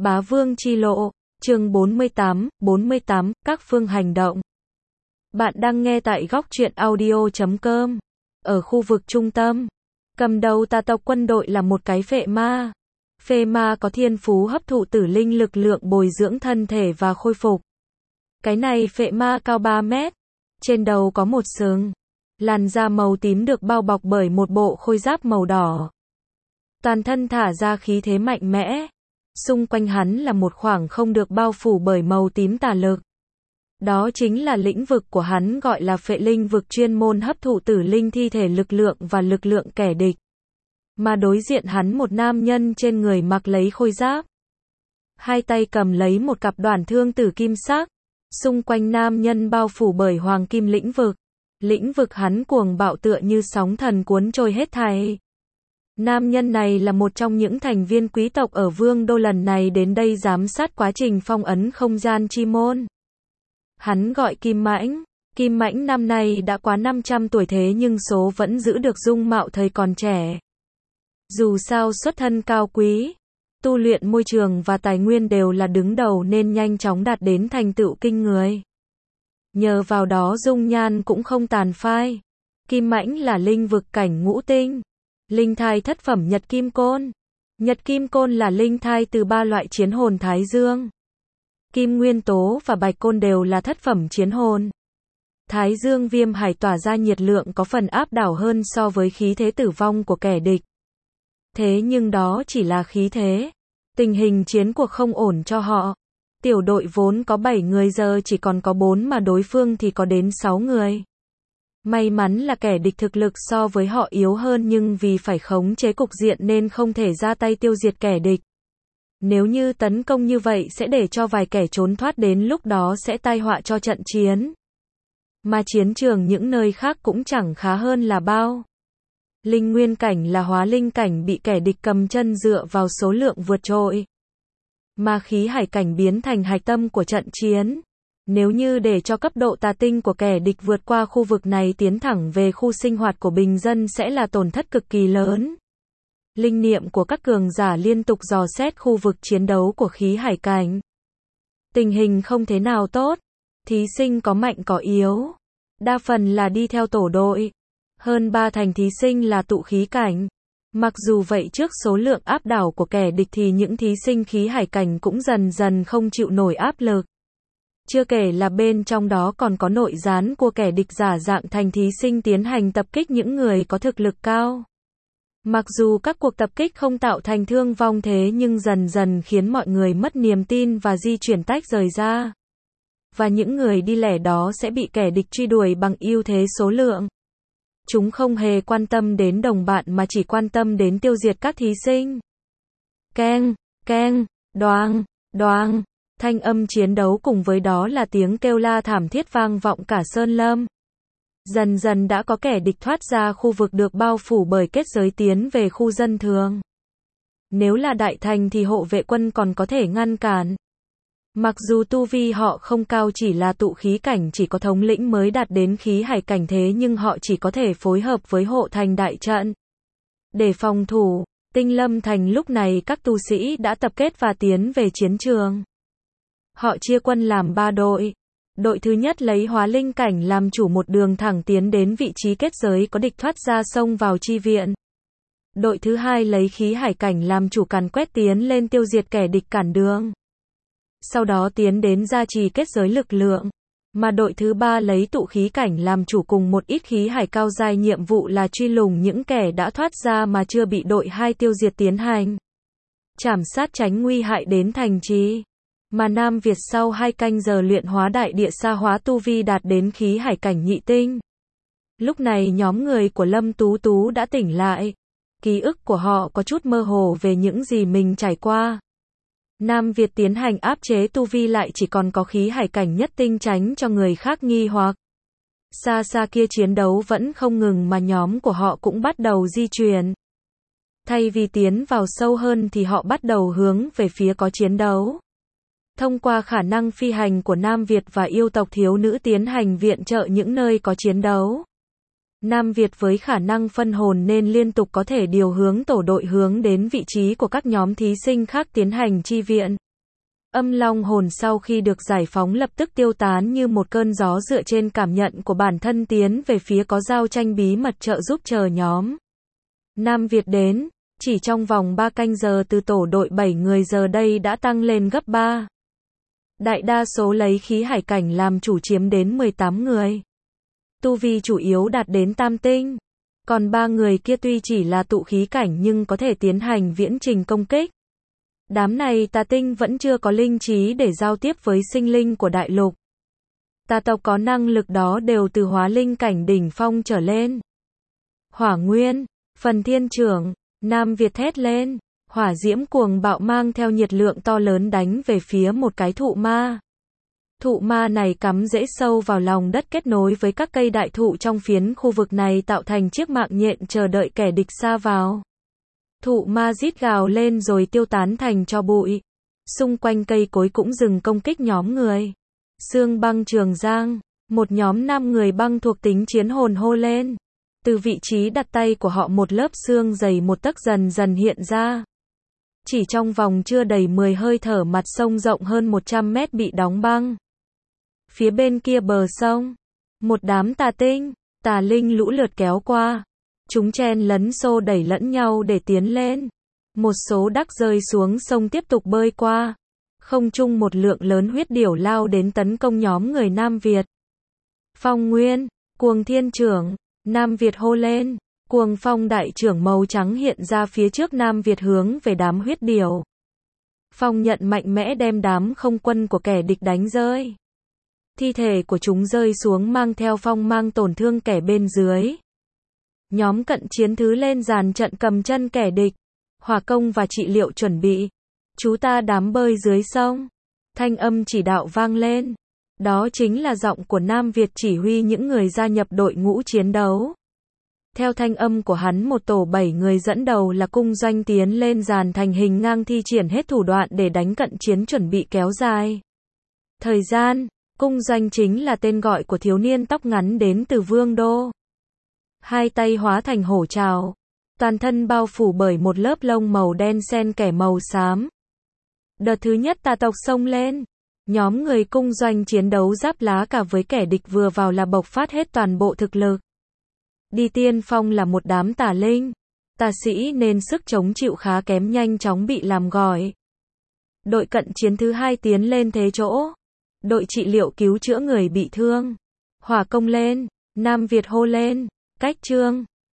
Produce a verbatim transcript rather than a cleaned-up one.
Bá Vương Chi Lộ, chương bốn mươi tám, bốn mươi tám, các phương hành động. Bạn đang nghe tại góc truyện audio chấm com. Ở khu vực trung tâm, cầm đầu tà tộc quân đội là một cái phệ ma. Phệ ma có thiên phú hấp thụ tử linh lực lượng bồi dưỡng thân thể và khôi phục. Cái này phệ ma cao ba mét, trên đầu có một sừng, làn da màu tím được bao bọc bởi một bộ khôi giáp màu đỏ. Toàn thân thả ra khí thế mạnh mẽ. Xung quanh hắn là một khoảng không được bao phủ bởi màu tím tà lực. Đó chính là lĩnh vực của hắn, gọi là phệ linh vực, chuyên môn hấp thụ tử linh thi thể lực lượng và lực lượng kẻ địch. Mà đối diện hắn một nam nhân trên người mặc lấy khôi giáp. Hai tay cầm lấy một cặp đoản thương tử kim sắc. Xung quanh nam nhân bao phủ bởi hoàng kim lĩnh vực. Lĩnh vực hắn cuồng bạo tựa như sóng thần cuốn trôi hết thảy. Nam nhân này là một trong những thành viên quý tộc ở Vương Đô lần này đến đây giám sát quá trình phong ấn không gian chi môn. Hắn gọi Kim Mãnh. Kim Mãnh năm nay đã quá năm trăm tuổi thế nhưng số vẫn giữ được dung mạo thời còn trẻ. Dù sao xuất thân cao quý, tu luyện môi trường và tài nguyên đều là đứng đầu nên nhanh chóng đạt đến thành tựu kinh người. Nhờ vào đó dung nhan cũng không tàn phai. Kim Mãnh là linh vực cảnh ngũ tinh. Linh thai thất phẩm Nhật Kim Côn. Nhật Kim Côn là linh thai từ ba loại chiến hồn Thái Dương. Kim Nguyên Tố và Bạch Côn đều là thất phẩm chiến hồn. Thái Dương Viêm Hải tỏa ra nhiệt lượng có phần áp đảo hơn so với khí thế tử vong của kẻ địch. Thế nhưng đó chỉ là khí thế. Tình hình chiến cuộc không ổn cho họ. Tiểu đội vốn có bảy người giờ chỉ còn có bốn mà đối phương thì có đến sáu người. May mắn là kẻ địch thực lực so với họ yếu hơn nhưng vì phải khống chế cục diện nên không thể ra tay tiêu diệt kẻ địch. Nếu như tấn công như vậy sẽ để cho vài kẻ trốn thoát, đến lúc đó sẽ tai họa cho trận chiến. Mà chiến trường những nơi khác cũng chẳng khá hơn là bao. Linh nguyên cảnh là hóa linh cảnh bị kẻ địch cầm chân dựa vào số lượng vượt trội. Mà khí hải cảnh biến thành hạch tâm của trận chiến. Nếu như để cho cấp độ tà tinh của kẻ địch vượt qua khu vực này tiến thẳng về khu sinh hoạt của bình dân sẽ là tổn thất cực kỳ lớn. Linh niệm của các cường giả liên tục dò xét khu vực chiến đấu của khí hải cảnh. Tình hình không thế nào tốt. Thí sinh có mạnh có yếu. Đa phần là đi theo tổ đội. Hơn ba thành thí sinh là tụ khí cảnh. Mặc dù vậy trước số lượng áp đảo của kẻ địch thì những thí sinh khí hải cảnh cũng dần dần không chịu nổi áp lực. Chưa kể là bên trong đó còn có nội gián của kẻ địch giả dạng thành thí sinh tiến hành tập kích những người có thực lực cao. Mặc dù các cuộc tập kích không tạo thành thương vong thế nhưng dần dần khiến mọi người mất niềm tin và di chuyển tách rời ra. Và những người đi lẻ đó sẽ bị kẻ địch truy đuổi bằng ưu thế số lượng. Chúng không hề quan tâm đến đồng bạn mà chỉ quan tâm đến tiêu diệt các thí sinh. Keng, keng, đoàng, đoàng. Thanh âm chiến đấu cùng với đó là tiếng kêu la thảm thiết vang vọng cả sơn lâm. Dần dần đã có kẻ địch thoát ra khu vực được bao phủ bởi kết giới tiến về khu dân thường. Nếu là đại thành thì hộ vệ quân còn có thể ngăn cản. Mặc dù tu vi họ không cao, chỉ là tụ khí cảnh, chỉ có thống lĩnh mới đạt đến khí hải cảnh, thế nhưng họ chỉ có thể phối hợp với hộ thành đại trận để phòng thủ. Tinh Lâm Thành lúc này các tu sĩ đã tập kết và tiến về chiến trường. Họ chia quân làm ba đội. Đội thứ nhất lấy hóa linh cảnh làm chủ, một đường thẳng tiến đến vị trí kết giới có địch thoát ra xông vào chi viện. Đội thứ hai lấy khí hải cảnh làm chủ, càn quét tiến lên tiêu diệt kẻ địch cản đường. Sau đó tiến đến gia trì kết giới lực lượng. Mà đội thứ ba lấy tụ khí cảnh làm chủ cùng một ít khí hải cao giai, nhiệm vụ là truy lùng những kẻ đã thoát ra mà chưa bị đội hai tiêu diệt tiến hành trảm sát, tránh nguy hại đến thành trì. Mà Nam Việt sau hai canh giờ luyện hóa đại địa sa hóa tu vi đạt đến khí hải cảnh nhị tinh. Lúc này nhóm người của Lâm Tú Tú đã tỉnh lại. Ký ức của họ có chút mơ hồ về những gì mình trải qua. Nam Việt tiến hành áp chế tu vi lại chỉ còn có khí hải cảnh nhất tinh, tránh cho người khác nghi hoặc. Xa xa kia chiến đấu vẫn không ngừng mà nhóm của họ cũng bắt đầu di chuyển. Thay vì tiến vào sâu hơn thì họ bắt đầu hướng về phía có chiến đấu. Thông qua khả năng phi hành của Nam Việt và yêu tộc thiếu nữ tiến hành viện trợ những nơi có chiến đấu. Nam Việt với khả năng phân hồn nên liên tục có thể điều hướng tổ đội hướng đến vị trí của các nhóm thí sinh khác tiến hành chi viện. Âm long hồn sau khi được giải phóng lập tức tiêu tán như một cơn gió dựa trên cảm nhận của bản thân tiến về phía có giao tranh bí mật trợ giúp chờ nhóm Nam Việt đến. Chỉ trong vòng ba canh giờ từ tổ đội bảy người giờ đây đã tăng lên gấp ba. Đại đa số lấy khí hải cảnh làm chủ chiếm đến mười tám người. Tu vi chủ yếu đạt đến tam tinh. Còn ba người kia tuy chỉ là tụ khí cảnh nhưng có thể tiến hành viễn trình công kích. Đám này tà tinh vẫn chưa có linh trí để giao tiếp với sinh linh của đại lục. Tà tộc có năng lực đó đều từ hóa linh cảnh đỉnh phong trở lên. Hỏa nguyên, phần thiên trưởng, Nam Việt thét lên. Hỏa diễm cuồng bạo mang theo nhiệt lượng to lớn đánh về phía một cái thụ ma. Thụ ma này cắm rễ sâu vào lòng đất kết nối với các cây đại thụ trong phiến khu vực này tạo thành chiếc mạng nhện chờ đợi kẻ địch sa vào. Thụ ma rít gào lên rồi tiêu tán thành tro bụi. Xung quanh cây cối cũng dừng công kích nhóm người. Xương băng Trường Giang, một nhóm năm người băng thuộc tính chiến hồn hô lên. Từ vị trí đặt tay của họ một lớp xương dày một tấc dần dần hiện ra. Chỉ trong vòng chưa đầy mười hơi thở mặt sông rộng hơn một trăm mét bị đóng băng. Phía bên kia bờ sông, một đám tà tinh, tà linh lũ lượt kéo qua. Chúng chen lấn xô đẩy lẫn nhau để tiến lên. Một số đắc rơi xuống sông tiếp tục bơi qua. Không trung một lượng lớn huyết điểu lao đến tấn công nhóm người Nam Việt. Phong Nguyên, Cuồng Thiên Trưởng, Nam Việt hô lên. Cuồng phong đại trưởng màu trắng hiện ra phía trước Nam Việt hướng về đám huyết điểu. Phong nhận mạnh mẽ đem đám không quân của kẻ địch đánh rơi. Thi thể của chúng rơi xuống mang theo phong mang tổn thương kẻ bên dưới. Nhóm cận chiến thứ lên dàn trận cầm chân kẻ địch. Hỏa công và trị liệu chuẩn bị. Chú ta đám bơi dưới sông. Thanh âm chỉ đạo vang lên. Đó chính là giọng của Nam Việt chỉ huy những người gia nhập đội ngũ chiến đấu. Theo thanh âm của hắn một tổ bảy người dẫn đầu là cung doanh tiến lên dàn thành hình ngang thi triển hết thủ đoạn để đánh cận chiến chuẩn bị kéo dài thời gian. Cung doanh chính là tên gọi của thiếu niên tóc ngắn đến từ Vương Đô. Hai tay hóa thành hổ trào. Toàn thân bao phủ bởi một lớp lông màu đen xen kẽ màu xám. Đợt thứ nhất tà tộc xông lên. Nhóm người cung doanh chiến đấu giáp lá cả với kẻ địch vừa vào là bộc phát hết toàn bộ thực lực. Đi tiên phong là một đám tà linh. Tà sĩ nên sức chống chịu khá kém nhanh chóng bị làm gỏi. Đội cận chiến thứ hai tiến lên thế chỗ. Đội trị liệu cứu chữa người bị thương. Hỏa công lên. Nam Việt hô lên. Cách trương.